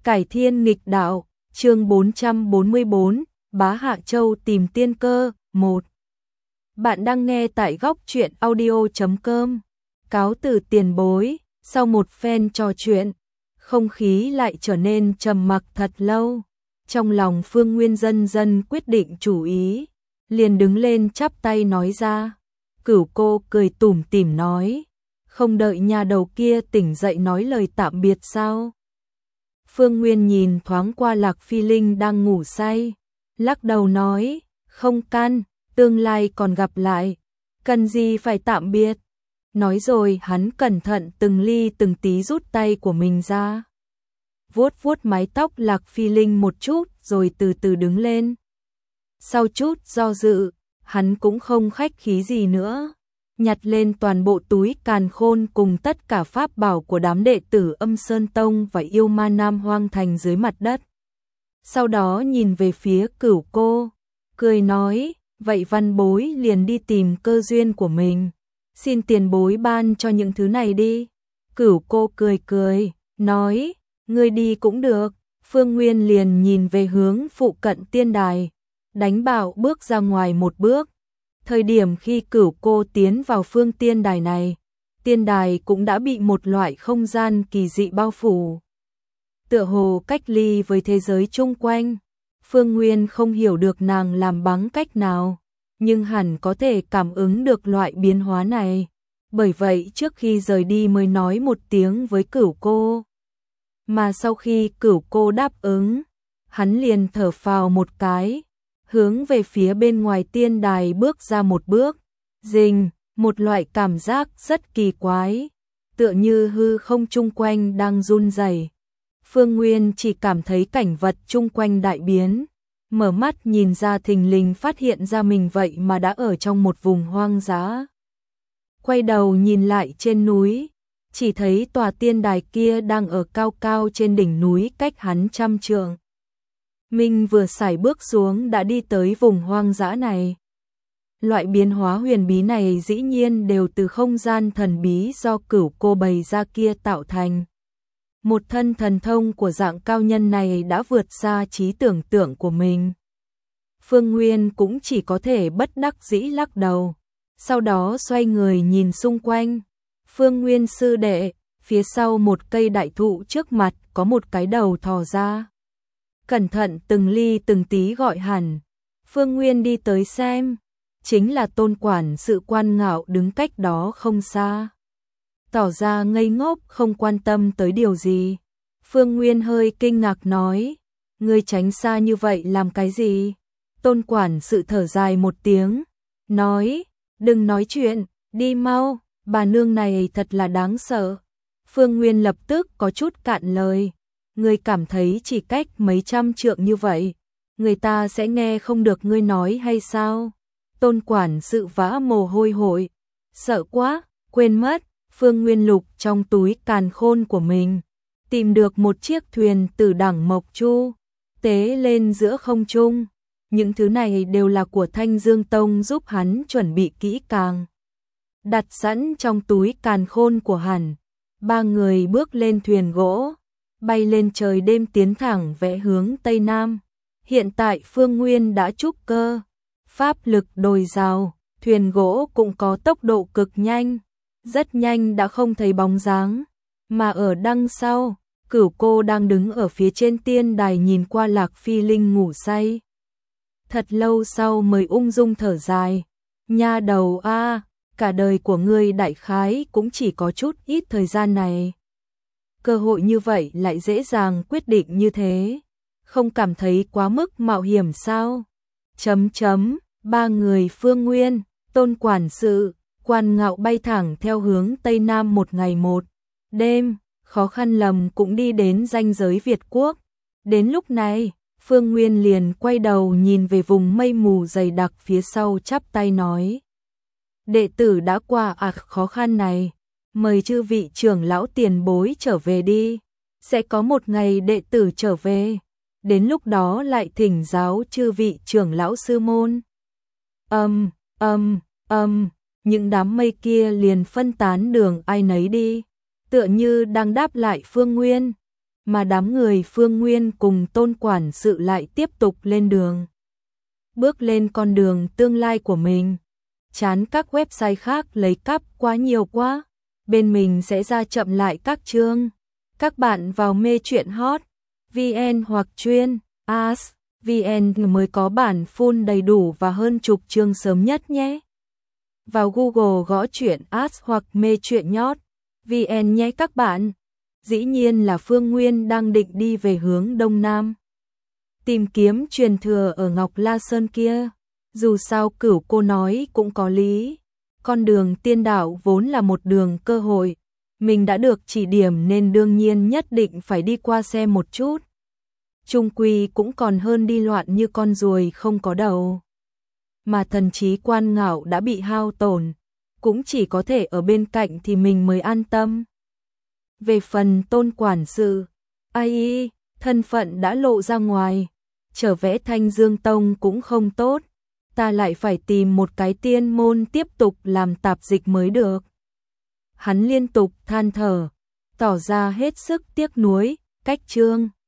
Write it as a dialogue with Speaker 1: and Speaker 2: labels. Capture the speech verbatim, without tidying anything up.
Speaker 1: Cải thiên nghịch đạo, chương bốn trăm bốn mươi bốn, Bá Hạ Châu tìm tiên cơ, một. Bạn đang nghe tại góc truyện audio chấm com. Cáo từ tiền bối, sau một phen trò chuyện, không khí lại trở nên trầm mặc thật lâu. Trong lòng Phương Nguyên dần dần quyết định chủ ý, liền đứng lên chắp tay nói ra. Cửu cô cười tủm tỉm nói, không đợi nhà đầu kia tỉnh dậy nói lời tạm biệt sao? Phương Nguyên nhìn thoáng qua Lạc Phi Linh đang ngủ say, lắc đầu nói, không can, tương lai còn gặp lại, cần gì phải tạm biệt. Nói rồi hắn cẩn thận từng ly từng tí rút tay của mình ra, vuốt vuốt mái tóc Lạc Phi Linh một chút rồi từ từ đứng lên. Sau chút do dự, hắn cũng không khách khí gì nữa, nhặt lên toàn bộ túi càn khôn cùng tất cả pháp bảo của đám đệ tử Âm Sơn Tông và yêu ma Nam Hoang Thành dưới mặt đất. Sau đó nhìn về phía Cửu cô, cười nói, vậy văn bối liền đi tìm cơ duyên của mình, xin tiền bối ban cho những thứ này đi. Cửu cô cười cười, nói, ngươi đi cũng được. Phương Nguyên liền nhìn về hướng phụ cận tiên đài, đánh bảo bước ra ngoài một bước. Thời điểm khi Cửu cô tiến vào phương tiên đài này, tiên đài cũng đã bị một loại không gian kỳ dị bao phủ, tựa hồ cách ly với thế giới chung quanh. Phương Nguyên không hiểu được nàng làm bằng cách nào, nhưng hẳn có thể cảm ứng được loại biến hóa này. Bởi vậy trước khi rời đi mới nói một tiếng với Cửu cô. Mà sau khi Cửu cô đáp ứng, hắn liền thở phào một cái, hướng về phía bên ngoài tiên đài bước ra một bước. Rình, một loại cảm giác rất kỳ quái, tựa như hư không chung quanh đang run rẩy. Phương Nguyên chỉ cảm thấy cảnh vật chung quanh đại biến, mở mắt nhìn ra thình lình phát hiện ra mình vậy mà đã ở trong một vùng hoang dã. Quay đầu nhìn lại trên núi, chỉ thấy tòa tiên đài kia đang ở cao cao trên đỉnh núi cách hắn trăm trượng. Mình vừa sải bước xuống đã đi tới vùng hoang dã này. Loại biến hóa huyền bí này dĩ nhiên đều từ không gian thần bí do Cửu cô bày ra kia tạo thành. Một thân thần thông của dạng cao nhân này đã vượt xa trí tưởng tượng của mình. Phương Nguyên cũng chỉ có thể bất đắc dĩ lắc đầu, sau đó xoay người nhìn xung quanh. Phương Nguyên sư đệ, phía sau một cây đại thụ trước mặt có một cái đầu thò ra. Cẩn thận từng ly từng tí gọi hẳn. Phương Nguyên đi tới xem, chính là Tôn quản sự Quan Ngạo đứng cách đó không xa, tỏ ra ngây ngốc không quan tâm tới điều gì. Phương Nguyên hơi kinh ngạc nói, ngươi tránh xa như vậy làm cái gì? Tôn quản sự thở dài một tiếng, nói, đừng nói chuyện, đi mau, bà nương này thật là đáng sợ. Phương Nguyên lập tức có chút cạn lời, ngươi cảm thấy chỉ cách mấy trăm trượng như vậy, người ta sẽ nghe không được ngươi nói hay sao? Tôn quản sự vã mồ hôi hột, sợ quá, quên mất. Phương Nguyên lục trong túi càn khôn của mình, tìm được một chiếc thuyền từ đẳng Mộc Chu, tế lên giữa không trung. Những thứ này đều là của Thanh Dương Tông giúp hắn chuẩn bị kỹ càng, đặt sẵn trong túi càn khôn của hắn. Ba người bước lên thuyền gỗ, bay lên trời đêm tiến thẳng vẽ hướng Tây Nam. Hiện tại Phương Nguyên đã trúc cơ, pháp lực dồi dào, thuyền gỗ cũng có tốc độ cực nhanh. Rất nhanh đã không thấy bóng dáng, mà ở đằng sau, Cửu cô đang đứng ở phía trên tiên đài nhìn qua Lạc Phi Linh ngủ say. Thật lâu sau mới ung dung thở dài, nha đầu a, cả đời của ngươi đại khái cũng chỉ có chút ít thời gian này. Cơ hội như vậy lại dễ dàng quyết định như thế, không cảm thấy quá mức mạo hiểm sao? Chấm chấm, ba người Phương Nguyên, Tôn quản sự, Quan Ngạo bay thẳng theo hướng Tây Nam một ngày một đêm, khó khăn lầm cũng đi đến ranh giới Việt Quốc. Đến lúc này, Phương Nguyên liền quay đầu nhìn về vùng mây mù dày đặc phía sau chắp tay nói. Đệ tử đã qua ạc khó khăn này, mời chư vị trưởng lão tiền bối trở về đi, sẽ có một ngày đệ tử trở về, đến lúc đó lại thỉnh giáo chư vị trưởng lão sư môn. Âm, âm, âm. Những đám mây kia liền phân tán đường ai nấy đi, tựa như đang đáp lại Phương Nguyên. mà đám người Phương Nguyên cùng Tôn quản sự lại tiếp tục lên đường. Bước lên con đường tương lai của mình. Chán các website khác lấy cắp quá nhiều quá. Bên mình sẽ ra chậm lại các chương. Các bạn vào mê truyện hot vê en hoặc chuyên as vê en mới có bản full đầy đủ và hơn chục chương sớm nhất nhé. Vào Google gõ truyện as hoặc mê truyện nhót vê en nhé các bạn. Dĩ nhiên là Phương Nguyên đang định đi về hướng Đông Nam. Tìm kiếm truyền thừa ở Ngọc La Sơn kia. Dù sao Cửu cô nói cũng có lý. Con đường tiên đạo vốn là một đường cơ hội. Mình đã được chỉ điểm nên đương nhiên nhất định phải đi qua xem một chút. Chung quy cũng còn hơn đi loạn như con ruồi không có đầu. Mà thần trí Quan Ngạo đã bị hao tổn. Cũng chỉ có thể ở bên cạnh thì mình mới an tâm. Về phần Tôn quản sự, ai thân phận đã lộ ra ngoài, trở vẽ Thanh Dương Tông cũng không tốt, ta lại phải tìm một cái tiên môn tiếp tục làm tạp dịch mới được. Hắn liên tục than thở, tỏ ra hết sức tiếc nuối, cách chương